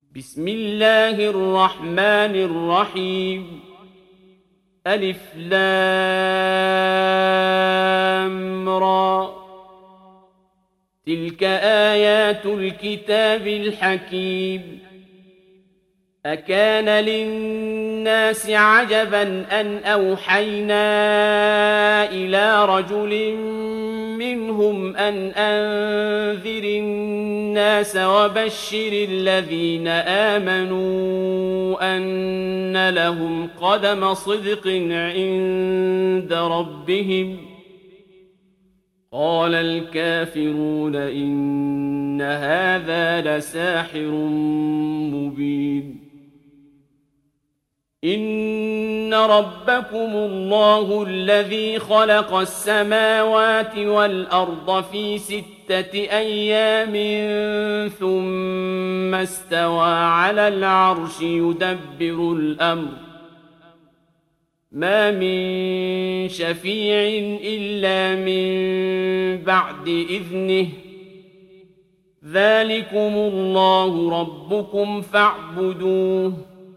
بسم الله الرحمن الرحيم ألف لام را تلك آيات الكتاب الحكيم أكان للناس عجبا أن أوحينا إلى رجل منهم أن أنذر الناس وبشر الذين آمنوا أن لهم قدم صدق عند ربهم قال الكافرون إن هذا لساحر مبين إن ربكم الله الذي خلق السماوات والأرض في 6 أيام ثم استوى على العرش يدبر الأمر ما من شفيع إلا من بعد إذنه ذلكم الله ربكم فاعبدوه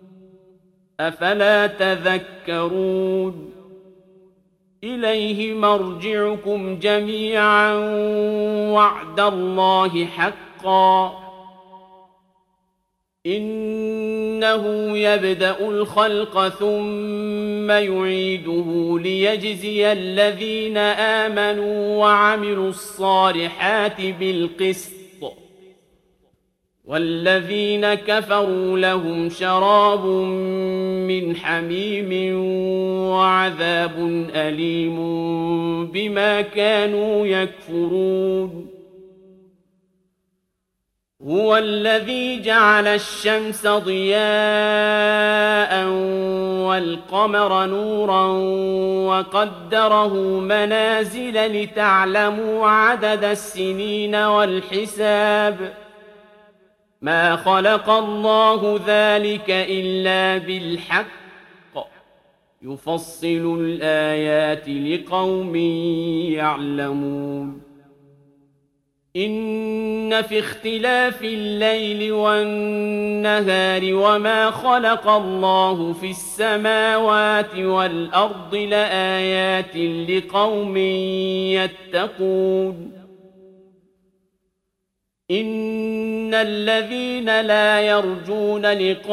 أفلا تذكرون إليه مرجعكم جميعا وعد الله حقا إنه يبدأ الخلق ثم يعيده ليجزي الذين آمنوا وعملوا الصالحات بالقسط والذين كفروا لهم شراب من حميم وعذاب أليم بما كانوا يكفرون هو الذي جعل الشمس ضياء والقمر نورا وقدره منازل لتعلموا عدد السنين والحساب ما خلق الله ذلك إلا بالحق يفصل الآيات لقوم يعلمون إن في اختلاف الليل والنهار وما خلق الله في السماوات والأرض لآيات لقوم يتقون إن الذين لا يرجون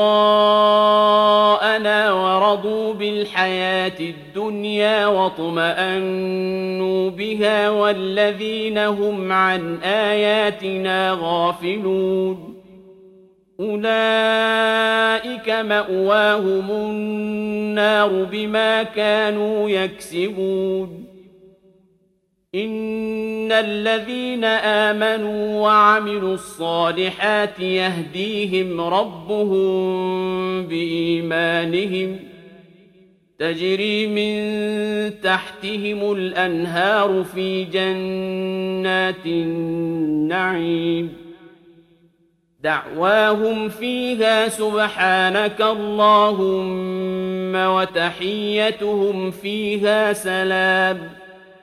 لقاءنا ورضوا بالحياة الدنيا واطمأنوا بها والذين هم عن آياتنا غافلون أولئك مأواهم النار بما كانوا يكسبون إن الذين آمنوا وعملوا الصالحات يهديهم ربهم بإيمانهم تجري من تحتهم الأنهار في جنات النعيم دعواهم فيها سبحانك اللهم وتحيتهم فيها سلام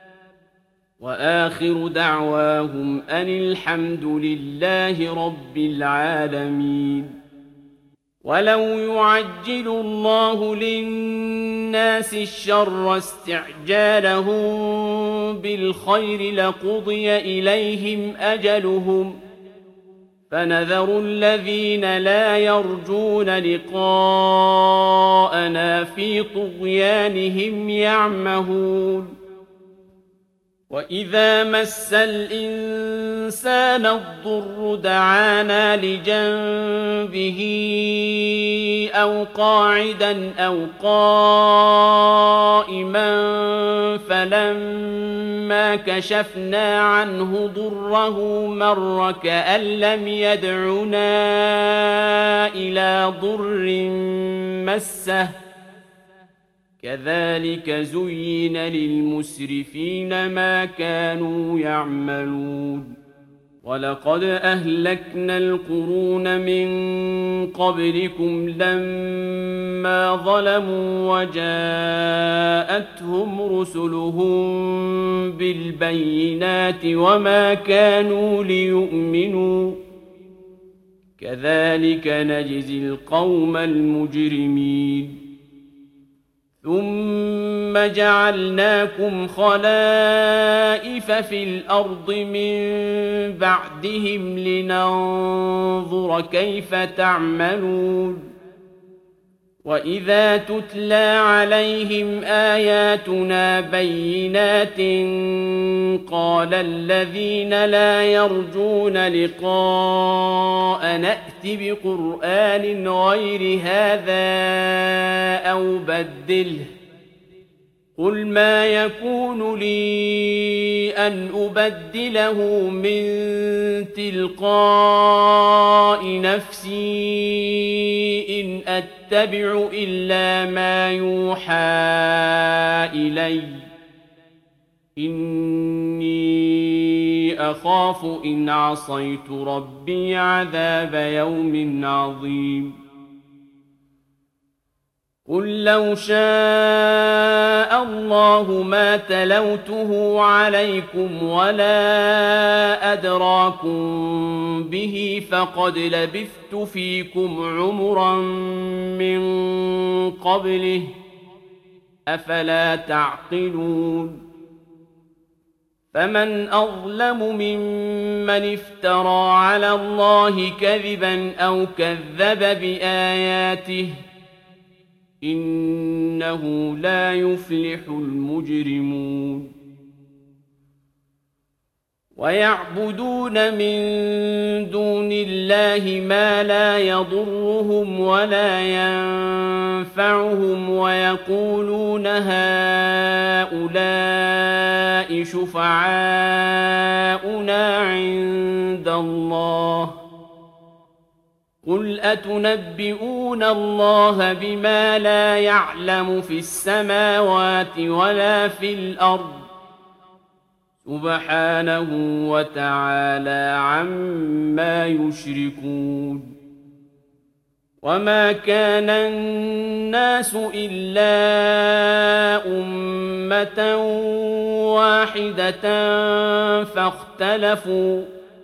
وآخر دعواهم أن الحمد لله رب العالمين ولو يعجل الله للناس الشر استعجالهم بالخير لقضي إليهم أجلهم فنذر الذين لا يرجون لقاءنا في طغيانهم يعمهون وإذا مس الإنسان الضر دعانا لجنبه أو قاعدا أو قائما فلما كشفنا عنه ضره مر كأن لم يدعنا إلى ضر مسه كذلك زين للمسرفين ما كانوا يعملون ولقد أهلكنا القرون من قبلكم لما ظلموا وجاءتهم رسلهم بالبينات وما كانوا ليؤمنوا كذلك نجزي القوم المجرمين ثم جعلناكم خلائف في الأرض من بعدهم لننظر كيف تعملون وإذا تتلى عليهم آياتنا بينات قال الذين لا يرجون لقاء نأت بقرآن غير هذا أو بدله قل ما يكون لي أن أبدله من تلقاء نفسي إن أتبع إلا ما يوحى إلي إني أخاف إن عصيت ربي عذاب يوم عظيم قل لو شاء الله ما تلوته عليكم ولا أدراكم به فقد لبثت فيكم عمرا من قبله أفلا تعقلون فمن أظلم ممن افترى على الله كذبا أو كذب بآياته إنه لا يفلح المجرمون ويعبدون من دون الله ما لا يضرهم ولا ينفعهم ويقولون هؤلاء شفعاؤنا عند الله قل أتنبئون الله بما لا يعلم في السماوات ولا في الأرض سبحانه وتعالى عما يشركون وما كان الناس إلا أمة واحدة فاختلفوا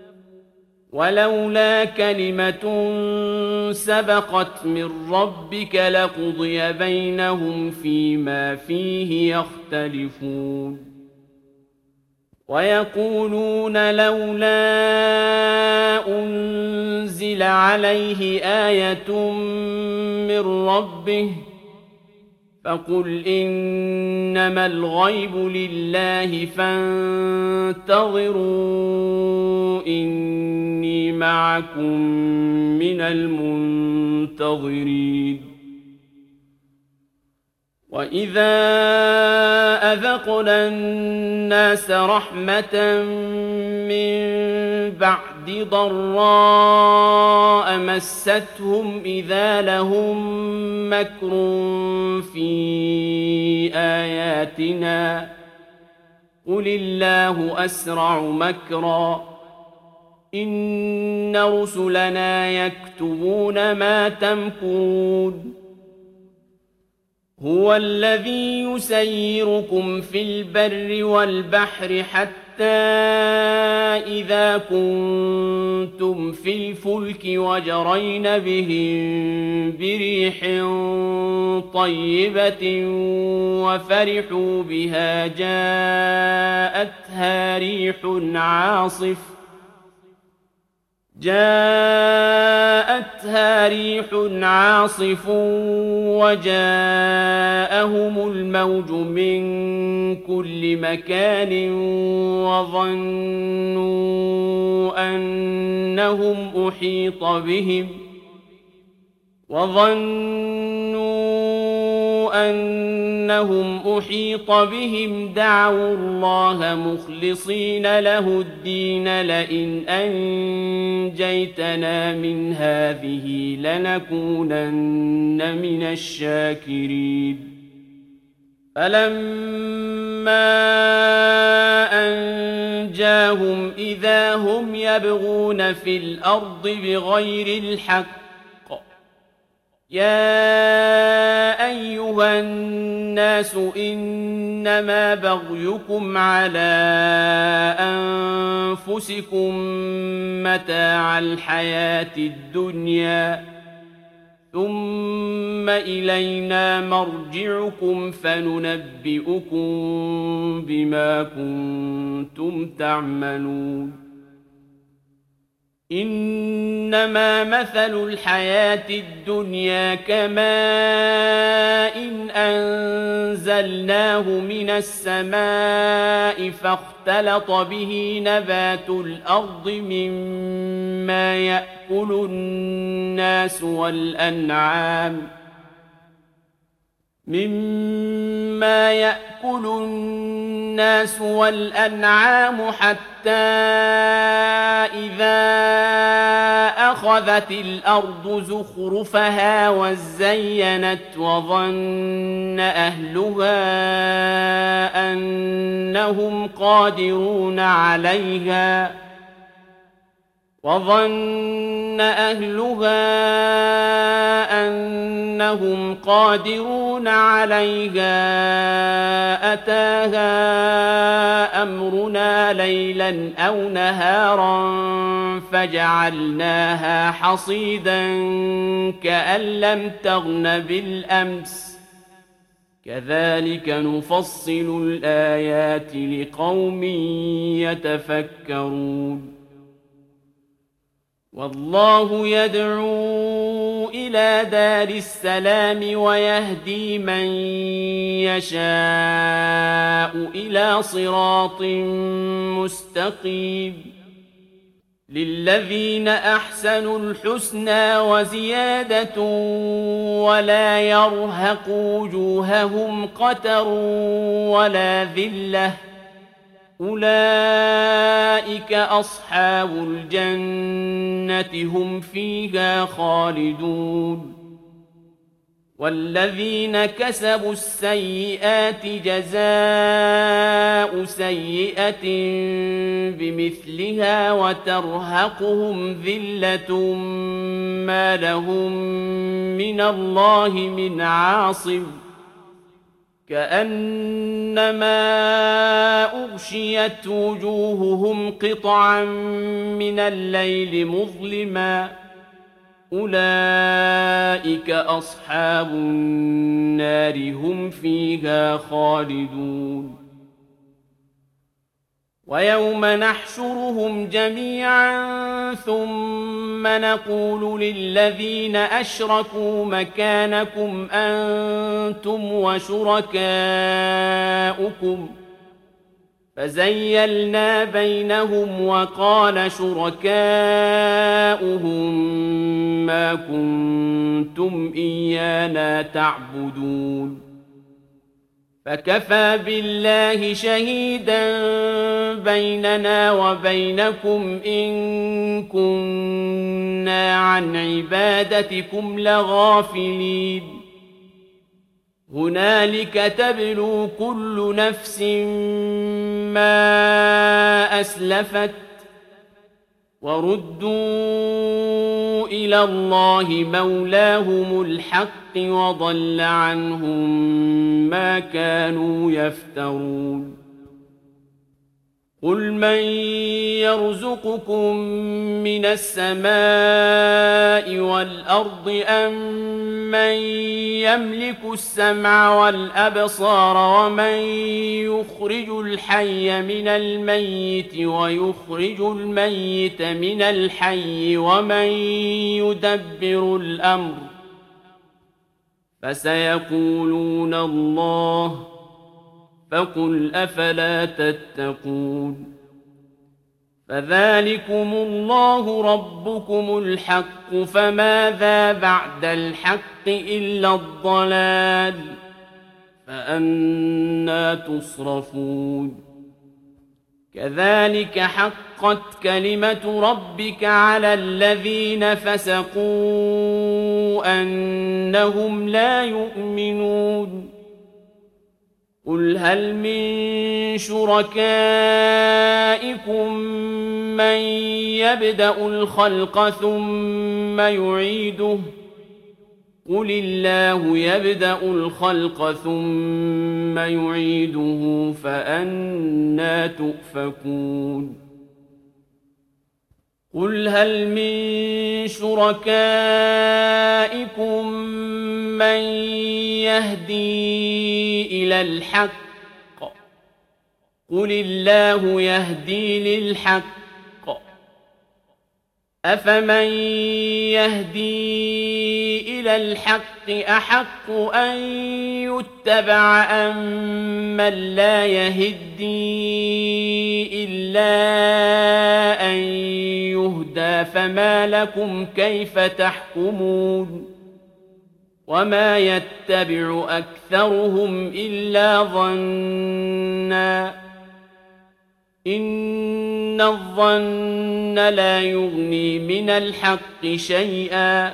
ولولا كلمة سبقت من ربك لقضي بينهم فيما فيه يختلفون ويقولون لولا أنزل عليه آية من ربه فقل إنما الغيب لله فانتظروا إني معكم من المنتظرين وإذا أذقنا الناس رحمة من بعد ضراء مستهم إذا لهم مكر في آياتنا قل الله أسرع مكرا إن رسلنا يكتبون ما تمكرون هو الذي يسيركم في البر والبحر حتى إذا كنتم في الفلك وجرين بهم بريح طيبة وفرحوا بها جاءتها ريح عاصف وجاءهم الموج من كل مكان وظنوا أنهم أحيط بهم دعوا الله مخلصين له الدين لئن أنجيتنا من هذه لنكونن من الشاكرين فلما أنجاهم إذا هم يبغون في الأرض بغير الحق يا أيها الناس إنما بغيكم على أنفسكم متاع الحياة الدنيا ثم إلينا مرجعكم فننبئكم بما كنتم تعملون إنما مثل الحياة الدنيا كماء إن أنزلناه من السماء فاختلط به نبات الأرض مما يأكل الناس والأنعام حتى إذا أخذت الأرض زخرفها وزينت وظن أهلها أنهم قادرون عليها أتاها أمرنا ليلا أو نهارا فجعلناها حصيدا كأن لم تغن بالأمس كذلك نفصل الآيات لقوم يتفكرون والله يدعو إلى دار السلام ويهدي من يشاء إلى صراط مستقيم للذين أحسنوا الحسنى وزيادة ولا يرهق وجوههم قتر ولا ذلة أولئك أصحاب الجنة هم فيها خالدون والذين كسبوا السيئات جزاء سيئة بمثلها وترهقهم ذلة ما لهم من الله من عاصم كأنما أغشيت وجوههم قطعا من الليل مظلما أولئك أصحاب النار هم فيها خالدون ويوم نحشرهم جميعا ثم نقول للذين أشركوا مكانكم أنتم وشركاؤكم فزيلنا بينهم وقال شركاؤهم ما كنتم إيانا تعبدون فكفى بالله شهيدا بيننا وبينكم إن كنا عن عبادتكم لغافلين هنالك تبلو كل نفس ما أسلفت وردوا إلى الله مولاهم الحق وضل عنهم ما كانوا يفترون قل من يرزقكم من السماء والأرض أم من يملك السمع والأبصار ومن يخرج الحي من الميت ويخرج الميت من الحي ومن يدبر الأمر فسيقولون الله فقل أفلا تتقون فذلكم الله ربكم الحق فماذا بعد الحق إلا الضلال فأنى تصرفون كذلك حقت كلمة ربك على الذين فسقوا أنهم لا يؤمنون قل هل من شركائكم من يبدأ الخلق ثم يعيده قل الله يبدأ الخلق ثم يعيده فأنى تؤفكون قل هل من شركائكم من يهدي إلى الحق قل الله يهدي للحق أفمن يهدي إلى الحق أحق أن يتبع أم من لا يهدي إلا أن يهدى فما لكم كيف تحكمون وما يتبع أكثرهم إلا ظنّا إن الظن لا يغني من الحق شيئا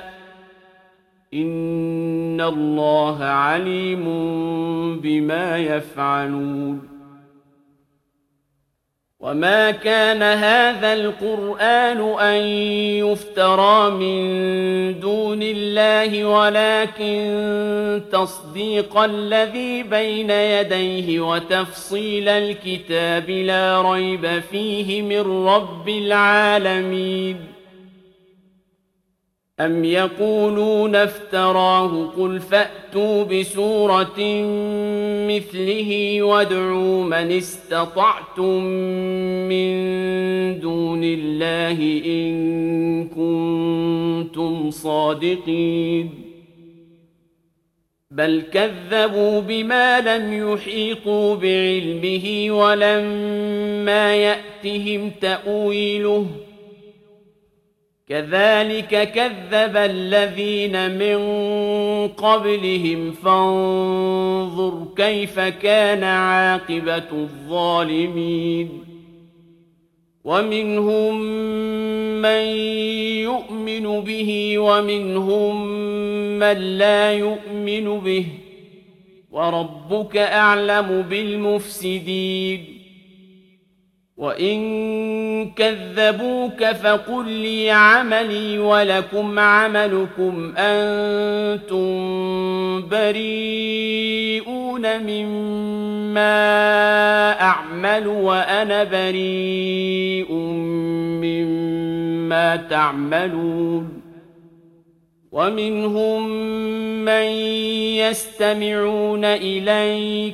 إن الله عليم بما يفعلون وما كان هذا القرآن أن يفترى من دون الله ولكن تصديق الذي بين يديه وتفصيل الكتاب لا ريب فيه من رب العالمين أم يقولون افتراه قل فأتوا بسورة مثله وادعوا من استطعتم من دون الله إن كنتم صادقين بل كذبوا بما لم يحيطوا بعلمه ولما يأتهم تأويله كذلك كذب الذين من قبلهم فانظر كيف كان عاقبة الظالمين ومنهم من يؤمن به ومنهم من لا يؤمن به وربك أعلم بالمفسدين وإن كذبوك فقل لي عملي ولكم عملكم أنتم بريئون مما أعمل وأنا بريء مما تعملون ومنهم من يستمعون إليك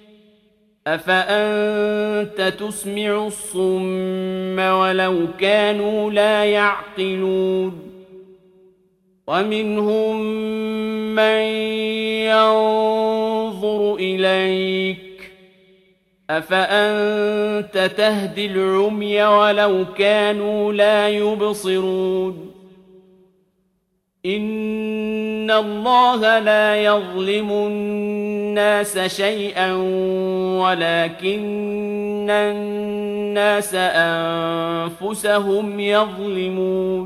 أفأنت تسمع الصم ولو كانوا لا يعقلون ومنهم من ينظر إليك أفأنت تهدي العمي ولو كانوا لا يبصرون إن الله لا يظلم الناس شيئا ولكن الناس أنفسهم يظلمون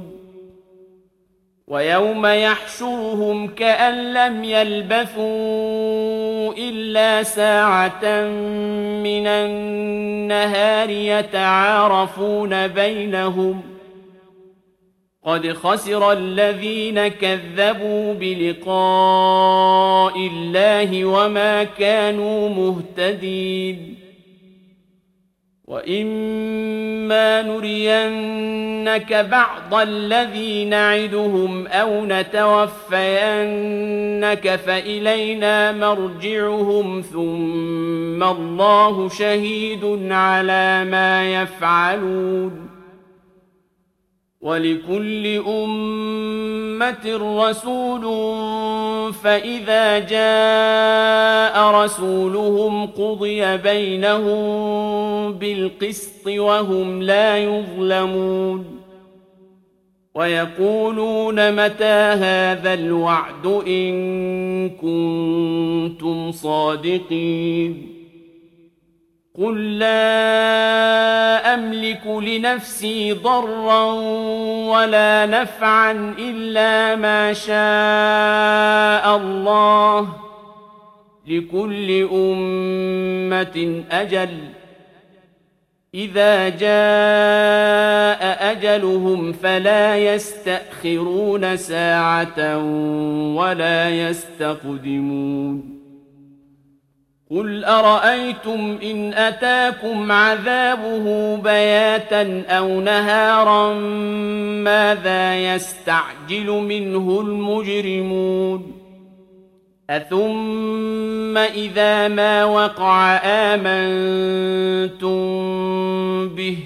ويوم يحشرهم كأن لم يلبثوا إلا ساعة من النهار يتعارفون بينهم قد خسر الذين كذبوا بلقاء الله وما كانوا مهتدين وإما نرينك بعض الذي نعدهم أو نتوفينك فإلينا مرجعهم ثم الله شهيد على ما يفعلون ولكل أمة رسول فإذا جاء رسولهم قضي بينهم بالقسط وهم لا يظلمون ويقولون متى هذا الوعد إن كنتم صادقين قل لا أملك لنفسي ضرا ولا نفعا إلا ما شاء الله لكل أمة أجل إذا جاء أجلهم فلا يستأخرون ساعة ولا يستقدمون قل أرأيتم إن أتاكم عذابه بياتا أو نهارا ماذا يستعجل منه المجرمون أثم إذا ما وقع آمنتم به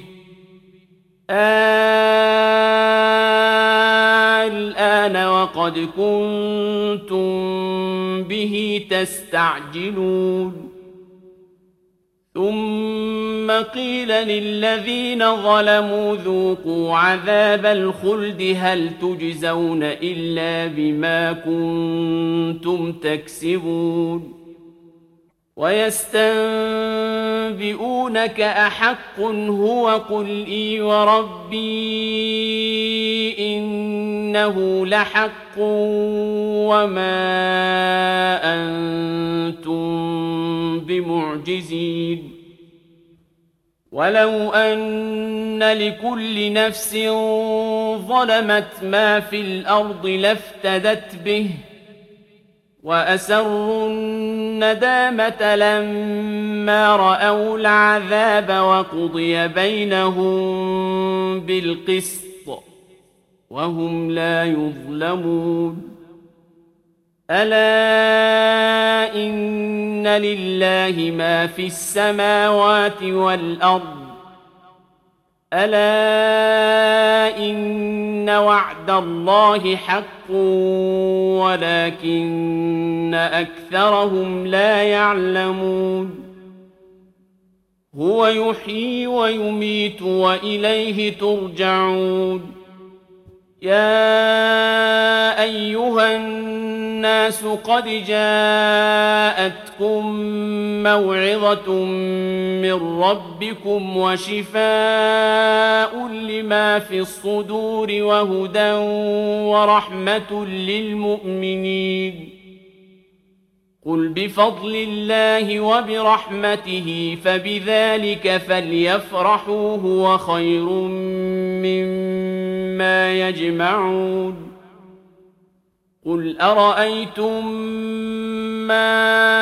الآن وقد كنتم به تستعجلون ثم قيل للذين ظلموا ذوقوا عذاب الخلد هل تجزون إلا بما كنتم تكسبون ويستنبئونك أحق هو قل إي وربي إنه لحق وما أنتم بمعجزين ولو أن لكل نفس ظلمت ما في الأرض لافتدت به وأسروا الندامة لما رأوا العذاب وقضي بينهم بالقسط وهم لا يظلمون ألا إن لله ما في السماوات والأرض ألا إن وعد الله حق ولكن أكثرهم لا يعلمون هو يحيي ويميت وإليه ترجعون يا أيها الناس قد جاءتكم موعظة من ربكم وشفاء لما في الصدور وهدى ورحمة للمؤمنين قل بفضل الله وبرحمته فبذلك فليفرحوا هو خير مما يجمعون قل أرأيتم ما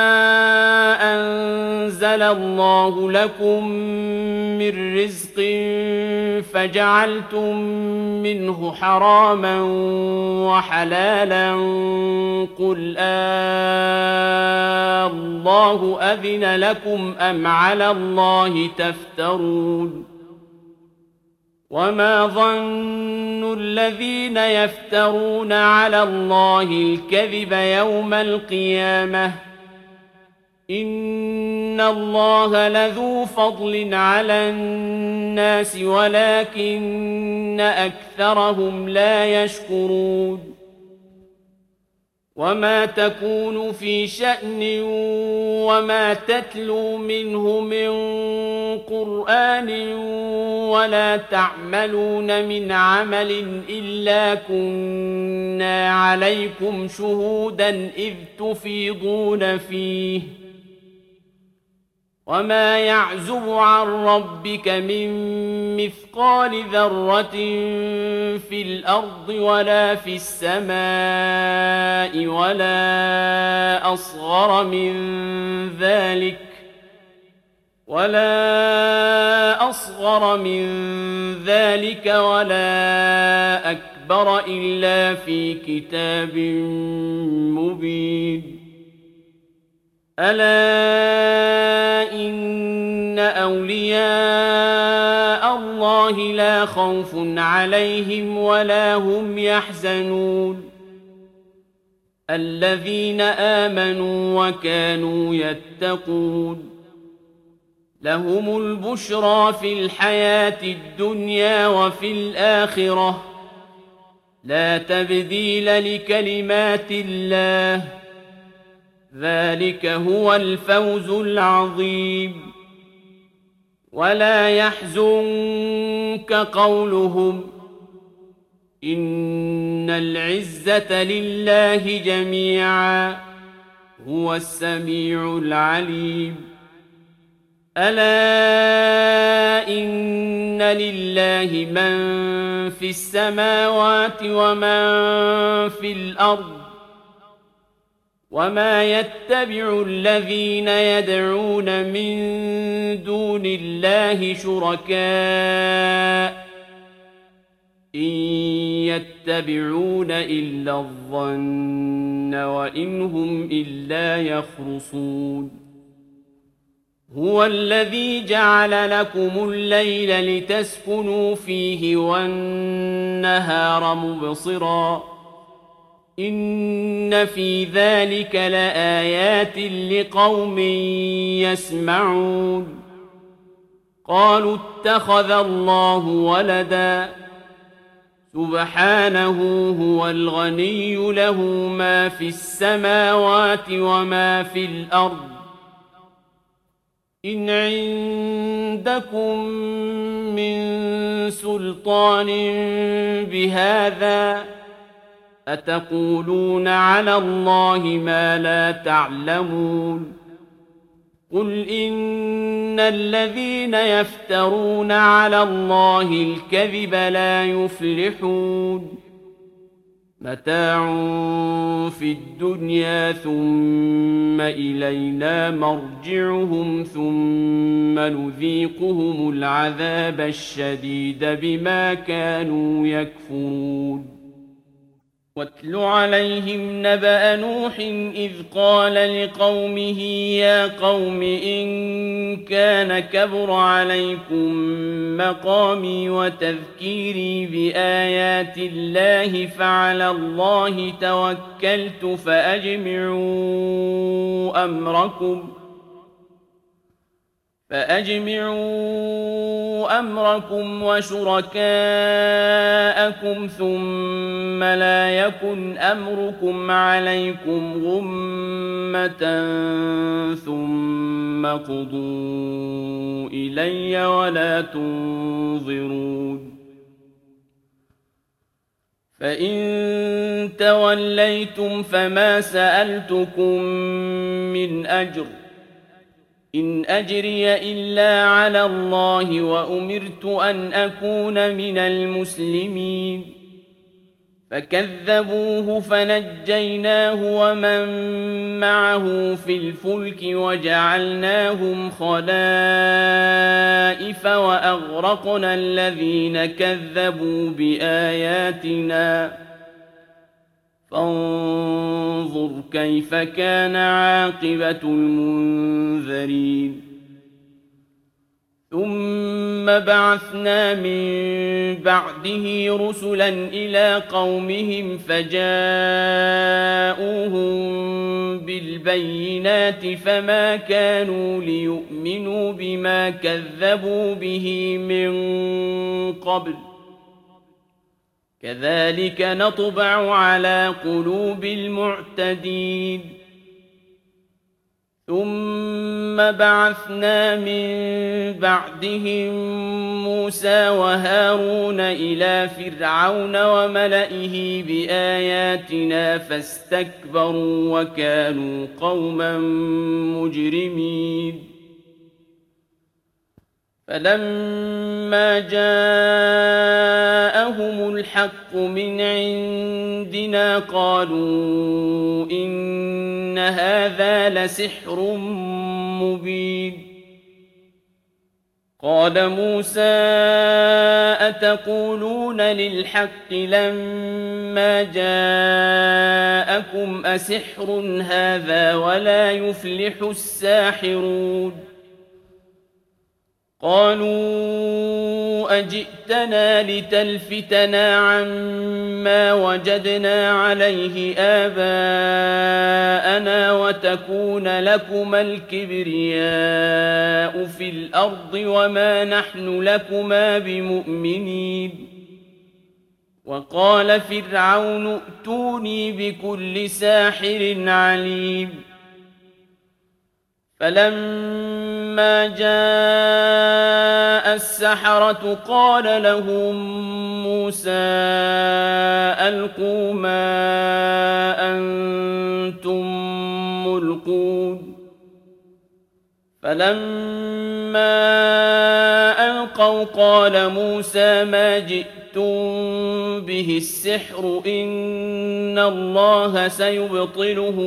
أنزل الله لكم من رزق فجعلتم منه حراما وحلالا قل الله أذن لكم أم على الله تفترون وما ظن الذين يفترون على الله الكذب يوم القيامة إن الله لذو فضل على الناس ولكن أكثرهم لا يشكرون وما تكون في شأن وما تتلو منه من قرآن ولا تعملون من عمل إلا كنا عليكم شهودا إذ تفيضون فيه وما يعزب عن ربك من مثقال ذرة في الأرض ولا في السماء ولا أصغر من ذلك ولا أكبر إلا في كتاب مبين ألا إن أولياء الله لا خوف عليهم ولا هم يحزنون الذين آمنوا وكانوا يتقون لهم البشرى في الحياة الدنيا وفي الآخرة لا تبديل لكلمات الله ذلك هو الفوز العظيم ولا يحزنك قولهم إن العزة لله جميعا هو السميع العليم ألا إن لله من في السماوات ومن في الأرض وما يتبع الذين يدعون من دون الله شركاء إن يتبعون إلا الظن وإن هم إلا يخرصون هو الذي جعل لكم الليل لتسكنوا فيه والنهار مبصرا إن في ذلك لآيات لقوم يسمعون قالوا اتخذ الله ولدا سبحانه هو الغني له ما في السماوات وما في الأرض إن عندكم من سلطان بهذا أتقولون على الله ما لا تعلمون قل إن الذين يفترون على الله الكذب لا يفلحون متاع في الدنيا ثم إلينا مرجعهم ثم نذيقهم العذاب الشديد بما كانوا يكفرون واتل عليهم نبأ نوح إذ قال لقومه يا قوم إن كان كبر عليكم مقامي وتذكيري بآيات الله فعلى الله توكلت فأجمعوا أمركم وشركاءكم ثم لا يكن أمركم عليكم غمة ثم قضوا إلي ولا تنظرون فإن توليتم فما سألتكم من أجر إن أجري إلا على الله وأمرت أن أكون من المسلمين فكذبوه فنجيناه ومن معه في الفلك وجعلناهم خلائف وأغرقنا الذين كذبوا بآياتنا فانظر كيف كان عاقبة المنذرين ثم بعثنا من بعده رسلا إلى قومهم فجاءوهم بالبينات فما كانوا ليؤمنوا بما كذبوا به من قبل كذلك نطبع على قلوب المعتدين ثم بعثنا من بعدهم موسى وهارون إلى فرعون وملئه بآياتنا فاستكبروا وكانوا قوما مجرمين فلما جاءهم الحق من عندنا قالوا إن هذا لسحر مبين قال موسى أتقولون للحق لما جاءكم أسحر هذا ولا يفلح الساحرون قالوا أجئتنا لتلفتنا عما وجدنا عليه آباءنا وتكون لكما الكبرياء في الأرض وما نحن لكما بمؤمنين وقال فرعون ائتوني بكل ساحر عليم فلما جاء السحرة قال لهم موسى ألقوا ما أنتم ملقون فلما ألقوا قال موسى ما جئتم به السحر إن الله سيبطله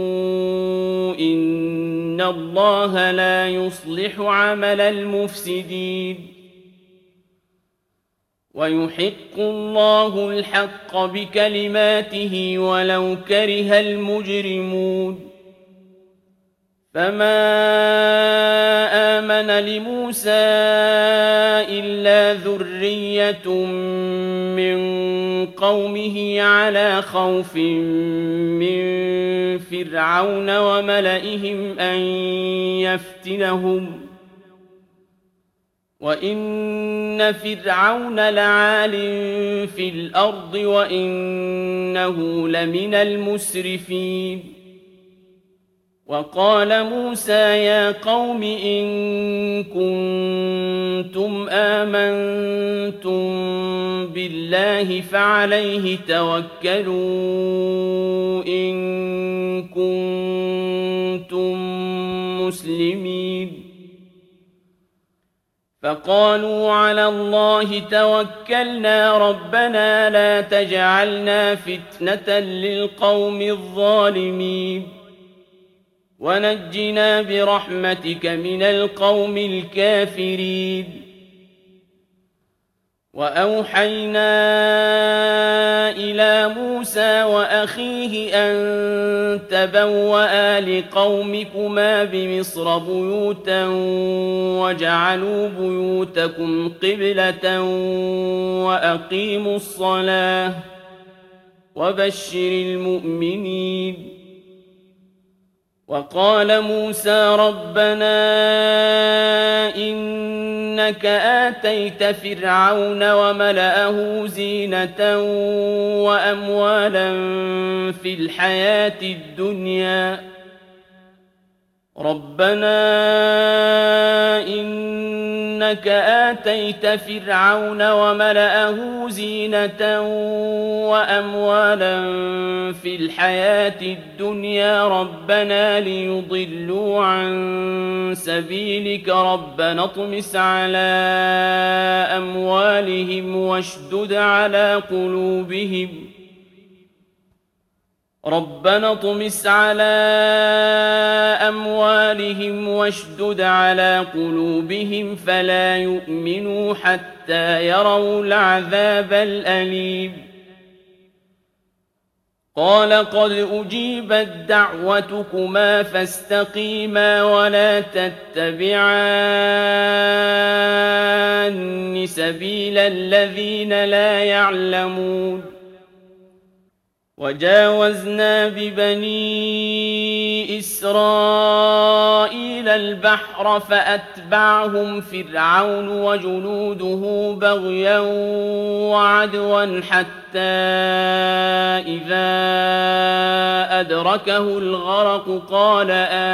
إن الله لا يصلح عمل المفسدين ويحق الله الحق بكلماته ولو كره المجرمون فما آمن لموسى إلا ذرية من قومه على خوف من فرعون وملئهم أن يفتنهم وإن فرعون لعال في الأرض وإنه لمن المسرفين وقال موسى يا قوم إن كنتم آمنتم بالله فعليه توكلوا إن كنتم مسلمين فقالوا على الله توكلنا ربنا لا تجعلنا فتنة للقوم الظالمين ونجنا برحمتك من القوم الكافرين وأوحينا إلى موسى وأخيه أن تبوأ لقومكما بمصر بيوتا وجعلوا بيوتكم قبلة وأقيموا الصلاة وبشر المؤمنين وقال موسى ربنا إنك آتيت فرعون وملأه زينة وأموالا في الحياة الدنيا ربنا إنك آتيت فرعون وملأه زينة وأموالا في الحياة الدنيا ربنا ليضلوا عن سبيلك ربنا اطمس على أموالهم واشدد على قلوبهم ربنا اطمس على أموالهم واشدد على قلوبهم فلا يؤمنوا حتى يروا العذاب الأليم قال قد أجيبت دعوتكما فاستقيما ولا تتبعان سبيل الذين لا يعلمون وجاوزنا ببني إسرائيل البحر فأتبعهم فرعون وجنوده بغيا وعدوا حتى إذا أدركه الغرق قال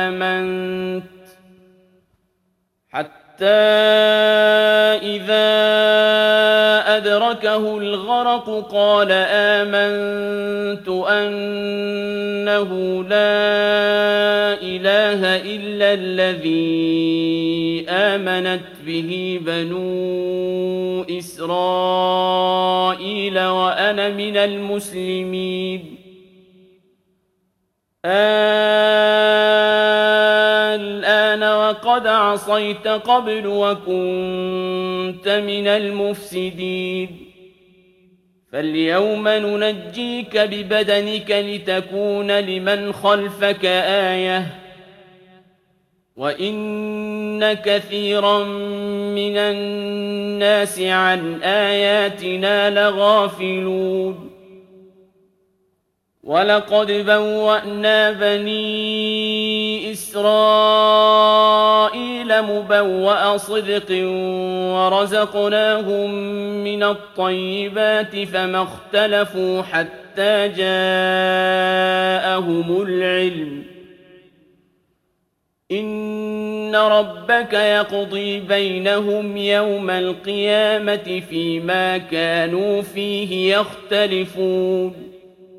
آمنت أنه لا إله إلا الذي آمنت به بنو إسرائيل وأنا من المسلمين الآن وقد عصيت قبل وكنت من المفسدين فاليوم ننجيك ببدنك لتكون لمن خلفك آية وإن كثيرا من الناس عن آياتنا لغافلون ولقد بوأنا بني إسرائيل مبوأ صدق ورزقناهم من الطيبات فما اختلفوا حتى جاءهم العلم إن ربك يقضي بينهم يوم القيامة فيما كانوا فيه يختلفون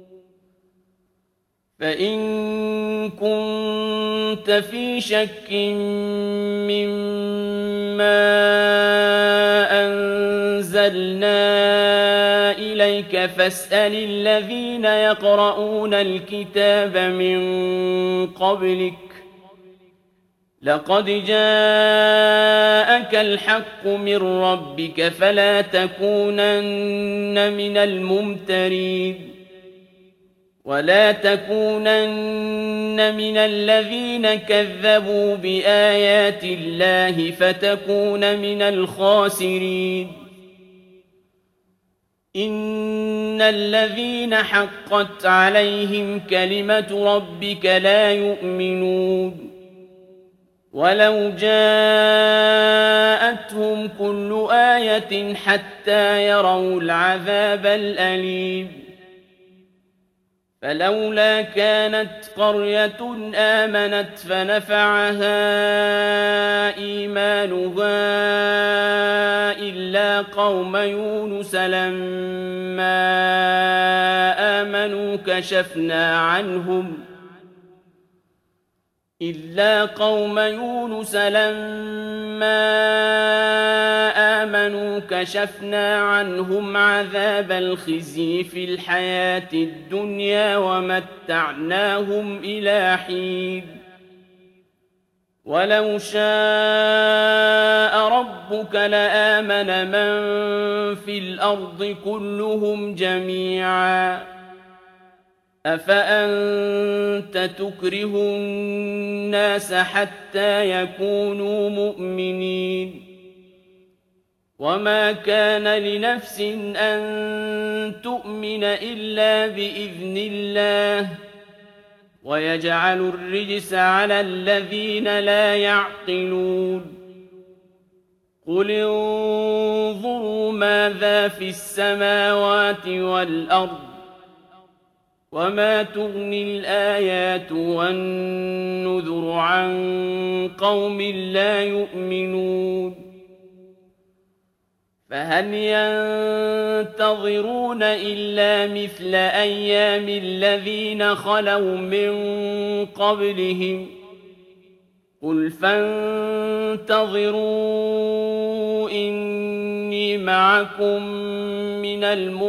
فإن كنت في شك أنزلنا إليك فاسأل الذين يقرؤون الكتاب من قبلك لقد جاءك الحق من ربك فلا تكونن من الممترين ولا تكونن من الذين كذبوا بآيات الله فتكون من الخاسرين إن الذين حقت عليهم كلمة ربك لا يؤمنون ولو جاءتهم كل آية حتى يروا العذاب الأليم فلولا كانت قرية آمنت فنفعها إيمانها إلا قوم يونس لما آمنوا كشفنا عنهم عذاب الخزي في الحياة الدنيا ومتعناهم إلى حين ولو شاء ربك لآمن من في الأرض كلهم جميعا أفأنت تكره الناس حتى يكونوا مؤمنين وما كان لنفس أن تؤمن إلا بإذن الله ويجعل الرجس على الذين لا يعقلون قل انظروا ماذا في السماوات والأرض وما تغني الآيات والنذر عن قوم لا يؤمنون فهل ينتظرون إلا مثل أيام الذين خلوا من قبلهم قل فانتظروا إني معكم من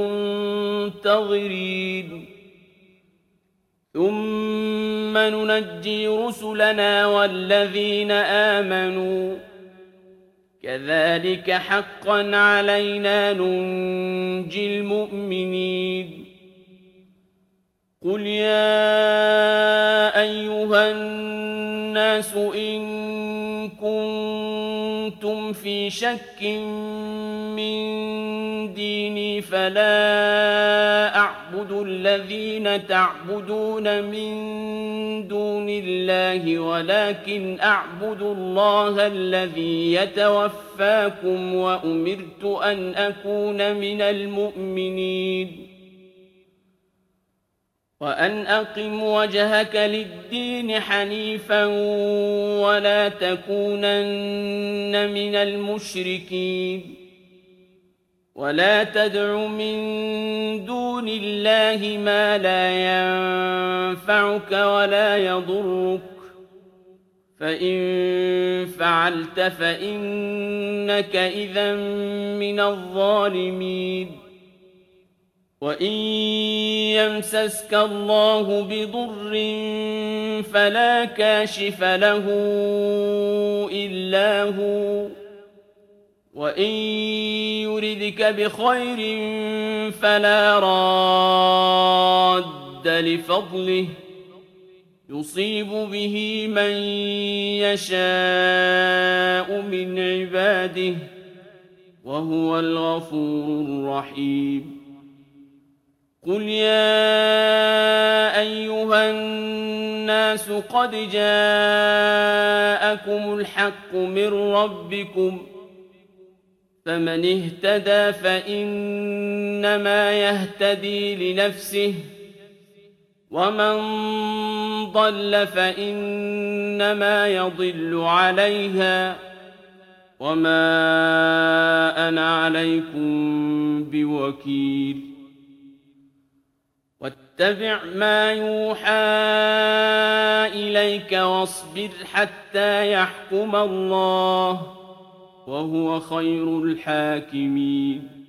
المنتظرين ثم ننجي رسلنا والذين آمنوا كذلك حقا علينا ننجي المؤمنين قل يا أيها الناس إن كنتم في شك من ديني فلا أعبد الذين تعبدون من دون الله ولكن أعبد الله الذي يتوفاكم وأمرت أن أكون من المؤمنين وأن أقم وجهك للدين حنيفا ولا تكونن من المشركين ولا تدع من دون الله ما لا ينفعك ولا يضرك فإن فعلت فإنك إذا من الظالمين وإن يمسسك الله بضر فلا كاشف له إلا هو وإن يردك بخير فلا راد لفضله يصيب به من يشاء من عباده وهو الغفور الرحيم قل يا أيها الناس قد جاءكم الحق من ربكم فمن اهتدى فإنما يهتدي لنفسه ومن ضل فإنما يضل عليها وما أنا عليكم بوكيل واتبع ما يوحى إليك واصبر حتى يحكم الله وهو خير الحاكمين